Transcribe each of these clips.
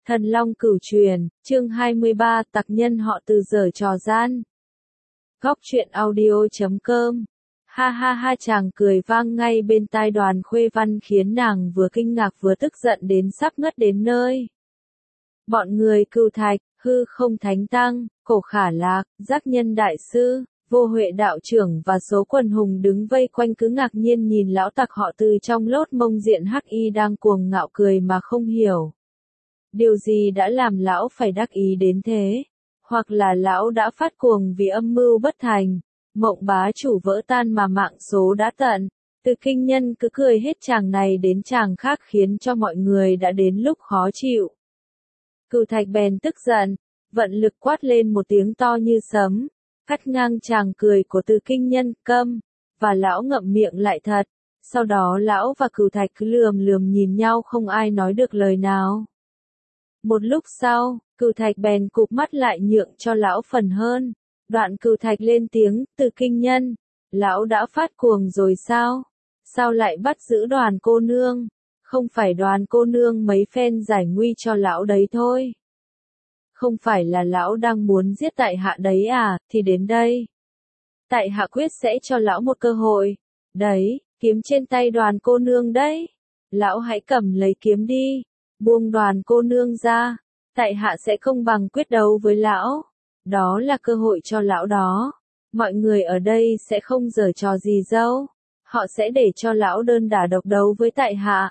Thần Long Cửu Truyền, chương 23, tặc nhân họ Từ giở trò gian. Góc truyện audio.com. Ha ha ha, chàng cười vang ngay bên tai Đoàn Khuê Văn khiến nàng vừa kinh ngạc vừa tức giận đến sắp ngất đến nơi. Bọn người Cửu Thạch, Hư Không Thánh Tăng, Cổ Khả Lạc, Giác Nhân Đại Sư, Vô Huệ Đạo Trưởng và số quần hùng đứng vây quanh cứ ngạc nhiên nhìn lão tặc họ Từ trong lốt mông diện hắc y đang cuồng ngạo cười mà không hiểu. Điều gì đã làm lão phải đắc ý đến thế? Hoặc là lão đã phát cuồng vì âm mưu bất thành, mộng bá chủ vỡ tan mà mạng số đã tận. Từ Kinh Nhân cứ cười hết chàng này đến chàng khác khiến cho mọi người đã đến lúc khó chịu. Cửu Thạch bèn tức giận, vận lực quát lên một tiếng to như sấm, cắt ngang chàng cười của Từ Kinh Nhân, câm, và lão ngậm miệng lại thật. Sau đó lão và Cửu Thạch cứ lườm lườm nhìn nhau không ai nói được lời nào. Một lúc sau, Cửu Thạch bèn cụp mắt lại nhượng cho lão phần hơn. Đoạn Cửu Thạch lên tiếng, Từ Kinh Nhân, lão đã phát cuồng rồi sao? Sao lại bắt giữ Đoàn cô nương? Không phải Đoàn cô nương mấy phen giải nguy cho lão đấy thôi. Không phải là lão đang muốn giết tại hạ đấy à, thì đến đây. Tại hạ quyết sẽ cho lão một cơ hội. Đấy, kiếm trên tay Đoàn cô nương đấy. Lão hãy cầm lấy kiếm đi. Buông Đoàn cô nương ra, tại hạ sẽ công bằng quyết đấu với lão. Đó là cơ hội cho lão đó. Mọi người ở đây sẽ không giở trò gì đâu. Họ sẽ để cho lão đơn đả độc đấu với tại hạ.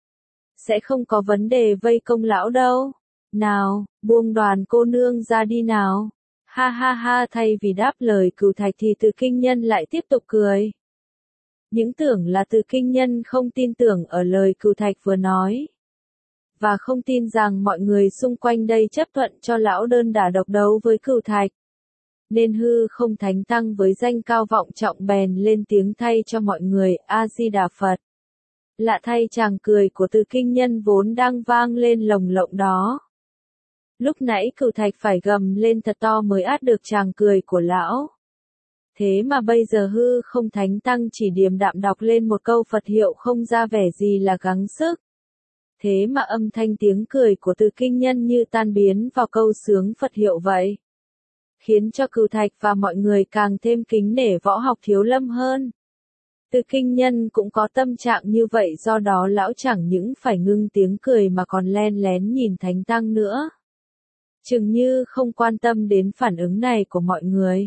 Sẽ không có vấn đề vây công lão đâu. Nào, buông Đoàn cô nương ra đi nào. Ha ha ha, thay vì đáp lời Cửu Thạch thì Từ Kinh Nhân lại tiếp tục cười. Những tưởng là Từ Kinh Nhân không tin tưởng ở lời Cửu Thạch vừa nói. Và không tin rằng mọi người xung quanh đây chấp thuận cho lão đơn đả độc đấu với Cửu Thạch. Nên Hư Không Thánh Tăng với danh cao vọng trọng bèn lên tiếng thay cho mọi người, A-di-đà Phật. Lạ thay chàng cười của Từ Kinh Nhân vốn đang vang lên lồng lộng đó. Lúc nãy Cửu Thạch phải gầm lên thật to mới át được chàng cười của lão. Thế mà bây giờ Hư Không Thánh Tăng chỉ điềm đạm đọc lên một câu Phật hiệu không ra vẻ gì là gắng sức. Thế mà âm thanh tiếng cười của Từ Kinh Nhân như tan biến vào câu sướng Phật hiệu vậy. Khiến cho Cửu Thạch và mọi người càng thêm kính nể võ học Thiếu Lâm hơn. Từ Kinh Nhân cũng có tâm trạng như vậy, do đó lão chẳng những phải ngưng tiếng cười mà còn len lén nhìn Thánh Tăng nữa. Chừng như không quan tâm đến phản ứng này của mọi người.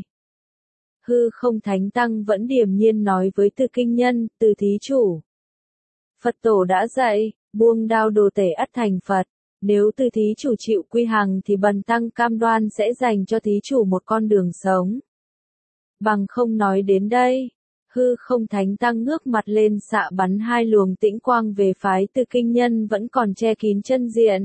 Hư Không Thánh Tăng vẫn điềm nhiên nói với Từ Kinh Nhân, Từ thí chủ. Phật tổ đã dạy, buông đao đồ tể ắt thành Phật. Nếu Từ thí chủ chịu quy hàng thì bần tăng cam đoan sẽ dành cho thí chủ một con đường sống. Bằng không nói đến đây, Hư Không Thánh Tăng ngước mặt lên xạ bắn hai luồng tĩnh quang về phái Từ Kinh Nhân vẫn còn che kín chân diện.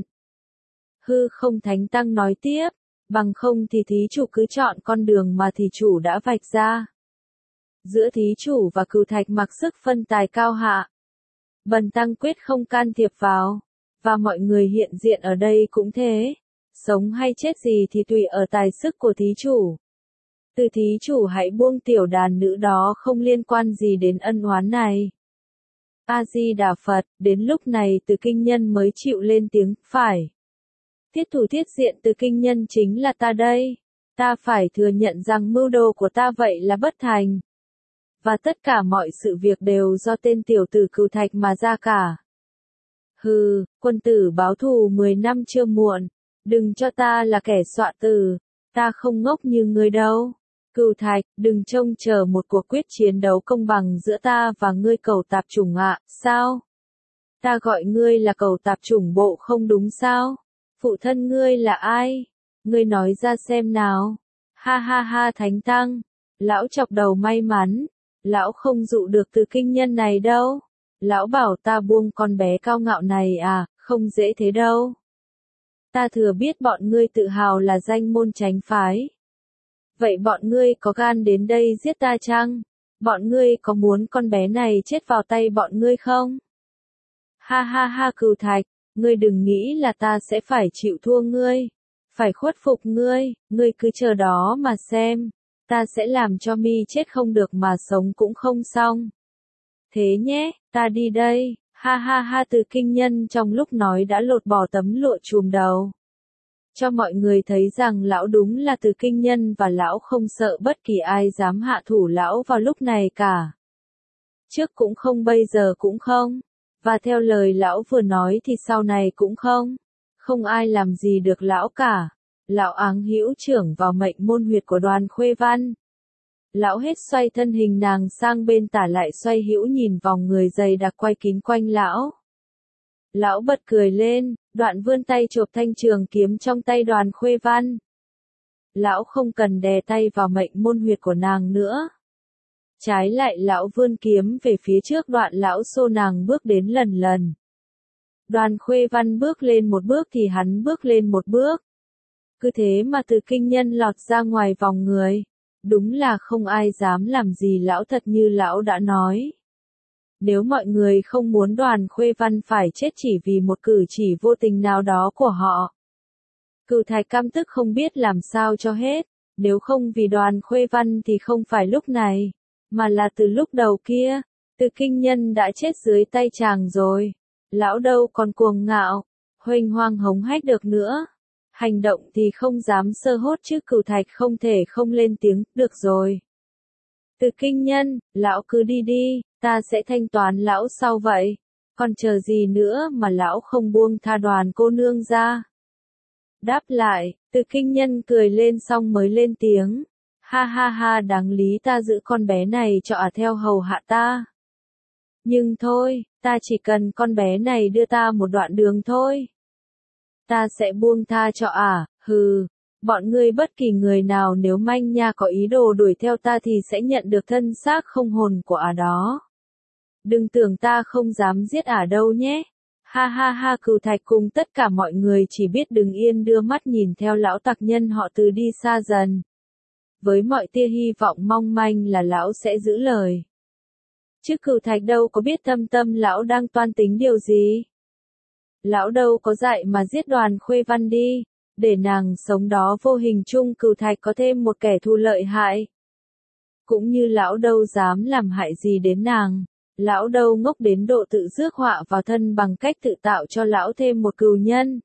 Hư Không Thánh Tăng nói tiếp, bằng không thì thí chủ cứ chọn con đường mà thí chủ đã vạch ra. Giữa thí chủ và Cửu Thạch mặc sức phân tài cao hạ. Bần tăng quyết không can thiệp vào, và mọi người hiện diện ở đây cũng thế. Sống hay chết gì thì tùy ở tài sức của thí chủ. Từ thí chủ hãy buông tiểu đàn nữ đó, không liên quan gì đến ân oán này. A-di-đà Phật, đến lúc này Từ Kinh Nhân mới chịu lên tiếng, phải. Thiết thủ thiết diện Từ Kinh Nhân chính là ta đây. Ta phải thừa nhận rằng mưu đồ của ta vậy là bất thành. Và tất cả mọi sự việc đều do tên tiểu tử Cửu Thạch mà ra cả. Hừ, quân tử báo thù 10 năm chưa muộn. Đừng cho ta là kẻ xọa tử. Ta không ngốc như ngươi đâu. Cửu Thạch, đừng trông chờ một cuộc quyết chiến đấu công bằng giữa ta và ngươi cẩu tạp chủng ạ, sao? Ta gọi ngươi là cẩu tạp chủng bộ không đúng sao? Phụ thân ngươi là ai? Ngươi nói ra xem nào. Ha ha ha, Thánh Tăng. Lão chọc đầu may mắn. Lão không dụ được Từ Kinh Nhân này đâu. Lão bảo ta buông con bé cao ngạo này à, không dễ thế đâu. Ta thừa biết bọn ngươi tự hào là danh môn chánh phái. Vậy bọn ngươi có gan đến đây giết ta chăng? Bọn ngươi có muốn con bé này chết vào tay bọn ngươi không? Ha ha ha, Cửu Thạch, ngươi đừng nghĩ là ta sẽ phải chịu thua ngươi. Phải khuất phục ngươi, ngươi cứ chờ đó mà xem. Ta sẽ làm cho mi chết không được mà sống cũng không xong. Thế nhé, ta đi đây. Ha ha ha, Từ Kinh Nhân trong lúc nói đã lột bỏ tấm lụa trùm đầu. Cho mọi người thấy rằng lão đúng là Từ Kinh Nhân và lão không sợ bất kỳ ai dám hạ thủ lão vào lúc này cả. Trước cũng không, bây giờ cũng không. Và theo lời lão vừa nói thì sau này cũng không. Không ai làm gì được lão cả. Lão áng hữu trưởng vào mệnh môn huyệt của Đoàn Khuê Văn. Lão hết xoay thân hình nàng sang bên tả lại xoay hữu nhìn vòng người dày đặc quay kín quanh lão. Lão bật cười lên, đoạn vươn tay chộp thanh trường kiếm trong tay Đoàn Khuê Văn. Lão không cần đè tay vào mệnh môn huyệt của nàng nữa. Trái lại lão vươn kiếm về phía trước, đoạn lão xô nàng bước đến lần lần. Đoàn Khuê Văn bước lên một bước thì hắn bước lên một bước. Cứ thế mà Từ Kinh Nhân lọt ra ngoài vòng người. Đúng là không ai dám làm gì lão, thật như lão đã nói. Nếu mọi người không muốn Đoàn Khuê Văn phải chết chỉ vì một cử chỉ vô tình nào đó của họ. Cửu Thạch căm tức không biết làm sao cho hết. Nếu không vì Đoàn Khuê Văn thì không phải lúc này, mà là từ lúc đầu kia, Từ Kinh Nhân đã chết dưới tay chàng rồi. Lão đâu còn cuồng ngạo, huênh hoang hống hách được nữa. Hành động thì không dám sơ hốt chứ. Cửu Thạch không thể không lên tiếng, được rồi. Từ Kinh Nhân, lão cứ đi đi, ta sẽ thanh toán lão sau vậy. Còn chờ gì nữa mà lão không buông tha Đoàn cô nương ra. Đáp lại, Từ Kinh Nhân cười lên xong mới lên tiếng. Ha ha ha, đáng lý ta giữ con bé này cho theo hầu hạ ta. Nhưng thôi, ta chỉ cần con bé này đưa ta một đoạn đường thôi. Ta sẽ buông tha cho hừ. Bọn ngươi bất kỳ người nào nếu manh nha có ý đồ đuổi theo ta thì sẽ nhận được thân xác không hồn của đó. Đừng tưởng ta không dám giết đâu nhé. Ha ha ha, Cửu Thạch cùng tất cả mọi người chỉ biết đứng yên đưa mắt nhìn theo lão tặc nhân họ Từ đi xa dần. Với mọi tia hy vọng mong manh là lão sẽ giữ lời. Chứ Cửu Thạch đâu có biết thâm tâm lão đang toan tính điều gì. Lão đâu có dạy mà giết Đoàn Khuê Văn đi, để nàng sống đó vô hình chung Cửu Thạch có thêm một kẻ thù lợi hại. Cũng như lão đâu dám làm hại gì đến nàng, lão đâu ngốc đến độ tự rước họa vào thân bằng cách tự tạo cho lão thêm một cừu nhân.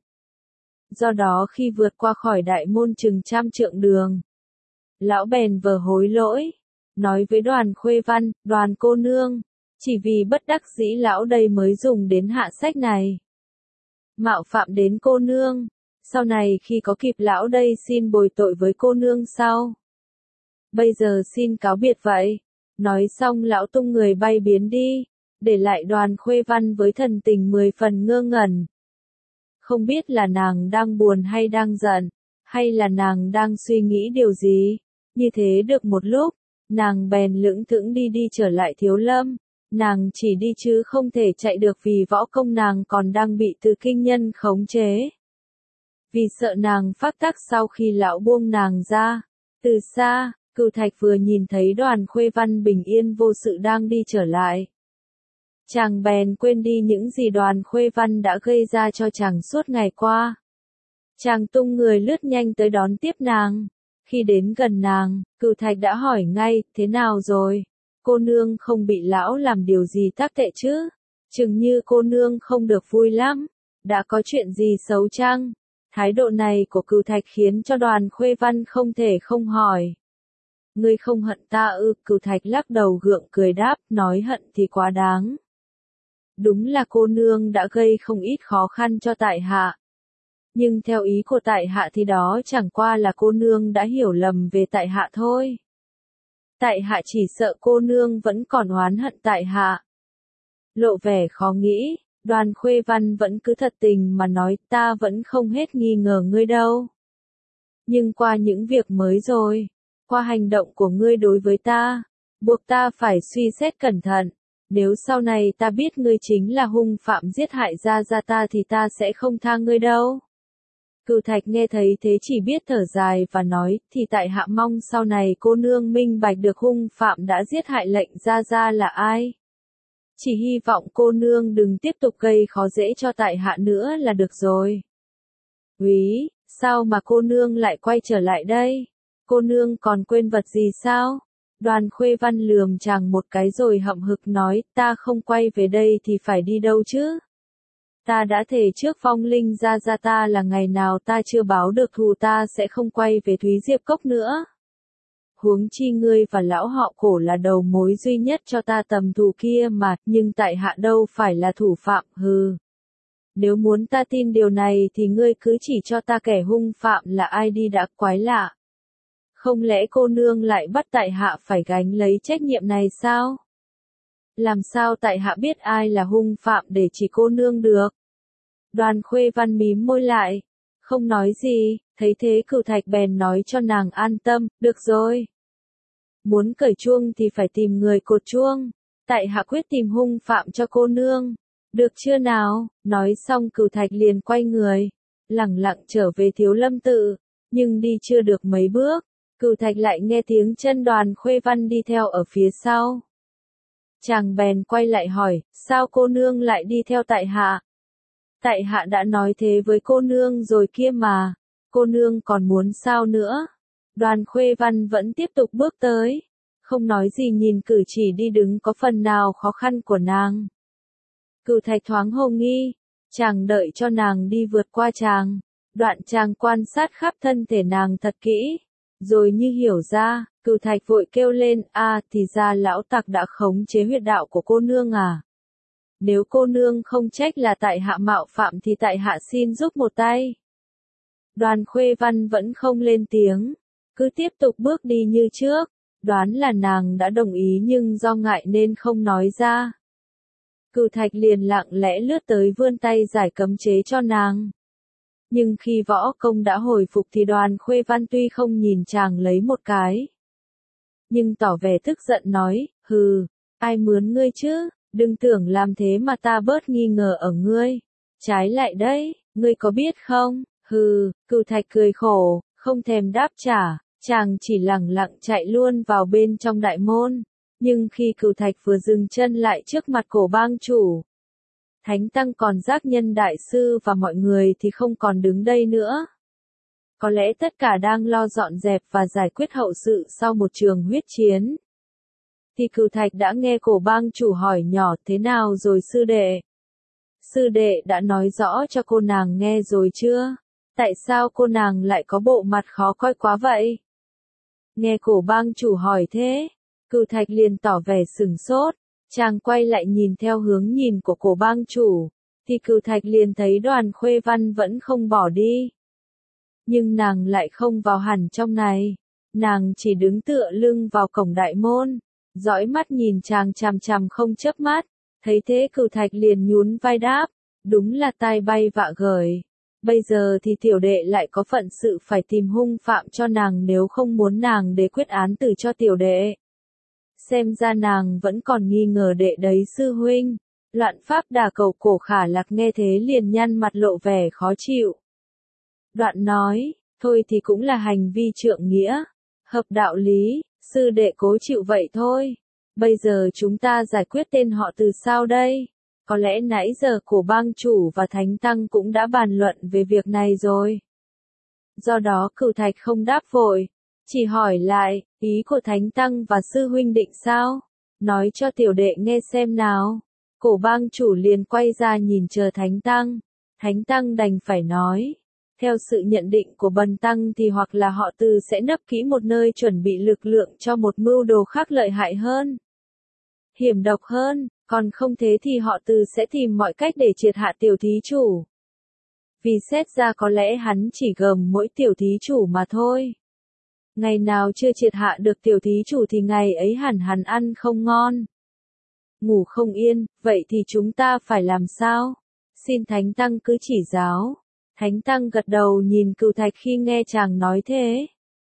Do đó khi vượt qua khỏi đại môn chừng 100 trượng đường, lão bèn vờ hối lỗi, nói với Đoàn Khuê Văn, Đoàn cô nương, chỉ vì bất đắc dĩ lão đây mới dùng đến hạ sách này. Mạo phạm đến cô nương, sau này khi có kịp lão đây xin bồi tội với cô nương sau. Bây giờ xin cáo biệt vậy. Nói xong lão tung người bay biến đi, để lại Đoàn Khuê Văn với thần tình 10 phần ngơ ngẩn. Không biết là nàng đang buồn hay đang giận, hay là nàng đang suy nghĩ điều gì. Như thế được một lúc, nàng bèn lững thững đi trở lại Thiếu Lâm. Nàng chỉ đi chứ không thể chạy được vì võ công nàng còn đang bị Từ Kinh Nhân khống chế. Vì sợ nàng phát tác sau khi lão buông nàng ra. Từ xa, Cửu Thạch vừa nhìn thấy Đoàn Khuê Văn bình yên vô sự đang đi trở lại. Chàng bèn quên đi những gì Đoàn Khuê Văn đã gây ra cho chàng suốt ngày qua. Chàng tung người lướt nhanh tới đón tiếp nàng. Khi đến gần nàng, Cửu Thạch đã hỏi ngay, thế nào rồi? Cô nương không bị lão làm điều gì tác tệ chứ? Chừng như cô nương không được vui lắm. Đã có chuyện gì xấu chăng? Thái độ này của Cửu Thạch khiến cho Đoàn Khuê Văn không thể không hỏi. Ngươi không hận ta ư? Cửu Thạch lắc đầu gượng cười đáp, nói hận thì quá đáng. Đúng là cô nương đã gây không ít khó khăn cho tại hạ. Nhưng theo ý của tại hạ thì đó chẳng qua là cô nương đã hiểu lầm về tại hạ thôi. Tại hạ chỉ sợ cô nương vẫn còn oán hận tại hạ. Lộ vẻ khó nghĩ, Đoàn Khuê Văn vẫn cứ thật tình mà nói, ta vẫn không hết nghi ngờ ngươi đâu. Nhưng qua những việc mới rồi, qua hành động của ngươi đối với ta, buộc ta phải suy xét cẩn thận. Nếu sau này ta biết ngươi chính là hung phạm giết hại gia ta thì ta sẽ không tha ngươi đâu. Cửu Thạch nghe thấy thế chỉ biết thở dài và nói, thì tại hạ mong sau này cô nương minh bạch được hung phạm đã giết hại lệnh gia là ai. Chỉ hy vọng cô nương đừng tiếp tục gây khó dễ cho tại hạ nữa là được rồi. Úy, sao mà cô nương lại quay trở lại đây? Cô nương còn quên vật gì sao? Đoàn Khuê Văn lườm chàng một cái rồi hậm hực nói, ta không quay về đây thì phải đi đâu chứ? Ta đã thề trước Phong Linh gia ta là ngày nào ta chưa báo được thù ta sẽ không quay về Thúy Diệp Cốc nữa. Huống chi ngươi và lão họ Cổ là đầu mối duy nhất cho ta tầm thù kia mà, nhưng tại hạ đâu phải là thủ phạm, hừ. Nếu muốn ta tin điều này thì ngươi cứ chỉ cho ta kẻ hung phạm là ai đi đã, quái lạ. Không lẽ cô nương lại bắt tại hạ phải gánh lấy trách nhiệm này sao? Làm sao tại hạ biết ai là hung phạm để chỉ cô nương được? Đoàn Khuê Văn mím môi lại, không nói gì, thấy thế Cửu Thạch bèn nói cho nàng an tâm, được rồi. Muốn cởi chuông thì phải tìm người cột chuông, tại hạ quyết tìm hung phạm cho cô nương. Được chưa nào? Nói xong Cửu Thạch liền quay người, lẳng lặng trở về Thiếu Lâm tự, nhưng đi chưa được mấy bước, Cửu Thạch lại nghe tiếng chân Đoàn Khuê Văn đi theo ở phía sau. Chàng bèn quay lại hỏi, sao cô nương lại đi theo tại hạ? Tại hạ đã nói thế với cô nương rồi kia mà, cô nương còn muốn sao nữa? Đoàn Khuê Văn vẫn tiếp tục bước tới, không nói gì nhìn cử chỉ đi đứng có phần nào khó khăn của nàng. Cửu Thạch thoáng hồ nghi, chàng đợi cho nàng đi vượt qua chàng, đoạn chàng quan sát khắp thân thể nàng thật kỹ, rồi như hiểu ra, Cửu Thạch vội kêu lên, thì ra lão tặc đã khống chế huyệt đạo của cô nương à. Nếu cô nương không trách là tại hạ mạo phạm thì tại hạ xin giúp một tay. Đoàn Khuê Văn vẫn không lên tiếng, cứ tiếp tục bước đi như trước, đoán là nàng đã đồng ý nhưng do ngại nên không nói ra. Cửu Thạch liền lặng lẽ lướt tới vươn tay giải cấm chế cho nàng. Nhưng khi võ công đã hồi phục thì Đoàn Khuê Văn tuy không nhìn chàng lấy một cái, nhưng tỏ vẻ tức giận nói, hừ, ai mướn ngươi chứ, đừng tưởng làm thế mà ta bớt nghi ngờ ở ngươi. Trái lại đấy, ngươi có biết không, hừ, Cửu Thạch cười khổ, không thèm đáp trả, chàng chỉ lẳng lặng chạy luôn vào bên trong đại môn. Nhưng khi Cửu Thạch vừa dừng chân lại trước mặt Cổ bang chủ, Thánh Tăng còn Giác Nhân Đại Sư và mọi người thì không còn đứng đây nữa. Có lẽ tất cả đang lo dọn dẹp và giải quyết hậu sự sau một trường huyết chiến. Thì Cửu Thạch đã nghe Cổ bang chủ hỏi nhỏ, thế nào rồi sư đệ? Sư đệ đã nói rõ cho cô nàng nghe rồi chưa? Tại sao cô nàng lại có bộ mặt khó coi quá vậy? Nghe Cổ bang chủ hỏi thế, Cửu Thạch liền tỏ vẻ sửng sốt, chàng quay lại nhìn theo hướng nhìn của Cổ bang chủ, thì Cửu Thạch liền thấy Đoàn Khuê Văn vẫn không bỏ đi. Nhưng nàng lại không vào hẳn trong này, nàng chỉ đứng tựa lưng vào cổng đại môn, dõi mắt nhìn chàng chằm chằm không chớp mắt, thấy thế Cửu Thạch liền nhún vai đáp, đúng là tai bay vạ gởi. Bây giờ thì tiểu đệ lại có phận sự phải tìm hung phạm cho nàng nếu không muốn nàng để quyết án tử cho tiểu đệ. Xem ra nàng vẫn còn nghi ngờ đệ đấy sư huynh. Loạn pháp đà cầu Cổ Khả Lạc nghe thế liền nhăn mặt lộ vẻ khó chịu. Đoạn nói, thôi thì cũng là hành vi trượng nghĩa, hợp đạo lý, sư đệ cố chịu vậy thôi. Bây giờ chúng ta giải quyết tên họ từ sao đây? Có lẽ nãy giờ Cổ bang chủ và Thánh Tăng cũng đã bàn luận về việc này rồi. Do đó Cửu Thạch không đáp vội, chỉ hỏi lại, ý của Thánh Tăng và sư huynh định sao? Nói cho tiểu đệ nghe xem nào. Cổ bang chủ liền quay ra nhìn chờ Thánh Tăng. Thánh Tăng đành phải nói. Theo sự nhận định của Bần Tăng thì hoặc là họ Từ sẽ nấp kỹ một nơi chuẩn bị lực lượng cho một mưu đồ khác lợi hại hơn, hiểm độc hơn, còn không thế thì họ Từ sẽ tìm mọi cách để triệt hạ tiểu thí chủ. Vì xét ra có lẽ hắn chỉ gồm mỗi tiểu thí chủ mà thôi. Ngày nào chưa triệt hạ được tiểu thí chủ thì ngày ấy hẳn hắn ăn không ngon, ngủ không yên, vậy thì chúng ta phải làm sao? Xin Thánh Tăng cứ chỉ giáo. Thánh Tăng gật đầu nhìn Cửu Thạch khi nghe chàng nói thế.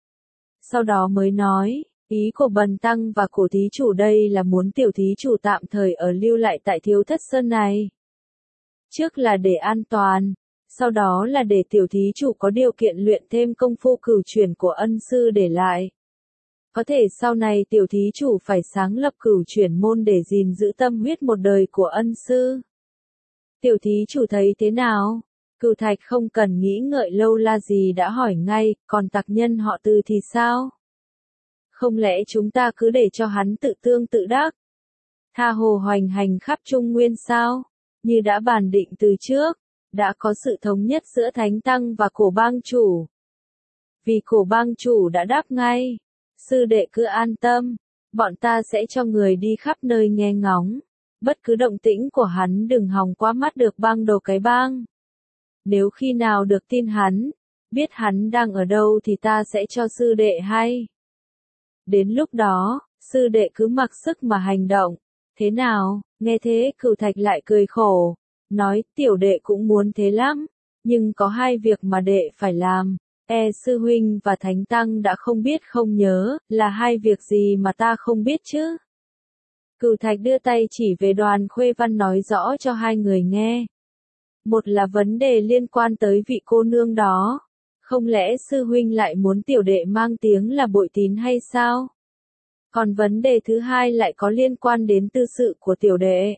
Sau đó mới nói, ý của Bần Tăng và Cổ thí chủ đây là muốn tiểu thí chủ tạm thời ở lưu lại tại Thiếu Thất Sơn này. Trước là để an toàn, sau đó là để tiểu thí chủ có điều kiện luyện thêm công phu cửu chuyển của ân sư để lại. Có thể sau này tiểu thí chủ phải sáng lập cửu chuyển môn để gìn giữ tâm huyết một đời của ân sư. Tiểu thí chủ thấy thế nào? Cửu Thạch không cần nghĩ ngợi lâu la gì đã hỏi ngay, còn tặc nhân họ Từ thì sao? Không lẽ chúng ta cứ để cho hắn tự tương tự đắc? Tha hồ hoành hành khắp Trung Nguyên sao? Như đã bàn định từ trước, đã có sự thống nhất giữa Thánh Tăng và Cổ Bang Chủ. Vì Cổ Bang Chủ đã đáp ngay, sư đệ cứ an tâm, bọn ta sẽ cho người đi khắp nơi nghe ngóng, bất cứ động tĩnh của hắn đừng hòng qua mắt được bang đầu cái bang. Nếu khi nào được tin hắn, biết hắn đang ở đâu thì ta sẽ cho sư đệ hay. Đến lúc đó, sư đệ cứ mặc sức mà hành động. Thế nào? Nghe thế Cửu Thạch lại cười khổ, nói tiểu đệ cũng muốn thế lắm, nhưng có hai việc mà đệ phải làm. Sư huynh và Thánh Tăng đã không biết không nhớ, là hai việc gì mà ta không biết chứ? Cửu Thạch đưa tay chỉ về Đoàn Khuê Văn nói rõ cho hai người nghe. Một là vấn đề liên quan tới vị cô nương đó. Không lẽ sư huynh lại muốn tiểu đệ mang tiếng là bội tín hay sao? Còn vấn đề thứ hai lại có liên quan đến tư sự của tiểu đệ.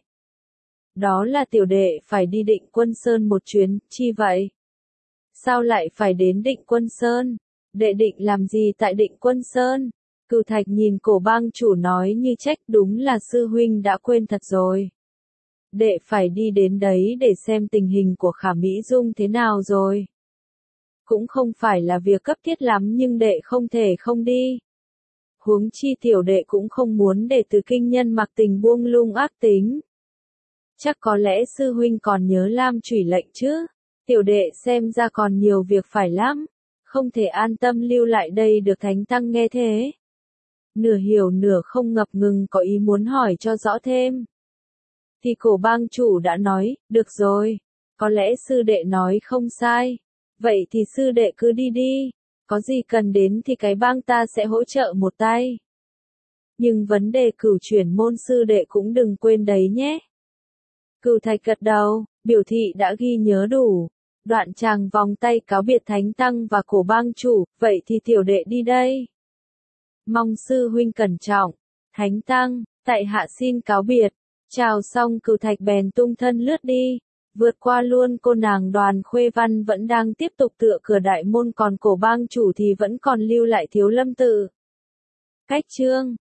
Đó là tiểu đệ phải đi Định Quân Sơn một chuyến, chi vậy? Sao lại phải đến Định Quân Sơn? Đệ định làm gì tại Định Quân Sơn? Cửu Thạch nhìn Cổ Bang Chủ nói như trách, đúng là sư huynh đã quên thật rồi. Đệ phải đi đến đấy để xem tình hình của Khả Mỹ Dung thế nào rồi. Cũng không phải là việc cấp thiết lắm nhưng đệ không thể không đi. Huống chi tiểu đệ cũng không muốn để Từ Kinh Nhân Mặc Tình buông lung ác tính. Chắc có lẽ sư huynh còn nhớ Lam Chủy lệnh chứ? Tiểu đệ xem ra còn nhiều việc phải lắm, không thể an tâm lưu lại đây được. Thánh Tăng nghe thế, nửa hiểu nửa không ngập ngừng có ý muốn hỏi cho rõ thêm. Thì Cổ Bang Chủ đã nói, được rồi, có lẽ sư đệ nói không sai, vậy thì sư đệ cứ đi đi, có gì cần đến thì cái bang ta sẽ hỗ trợ một tay. Nhưng vấn đề cửu chuyển môn sư đệ cũng đừng quên đấy nhé. Cửu Thạch gật đầu, biểu thị đã ghi nhớ đủ. Đoạn chàng vòng tay cáo biệt Thánh Tăng và Cổ Bang Chủ, vậy thì tiểu đệ đi đây. Mong sư huynh cẩn trọng. Thánh Tăng, tại hạ xin cáo biệt. Chào xong Cửu Thạch bèn tung thân lướt đi, vượt qua luôn cô nàng Đoàn Khuê Văn vẫn đang tiếp tục tựa cửa đại môn, còn Cổ Bang Chủ thì vẫn còn lưu lại Thiếu Lâm Tự. Cách chương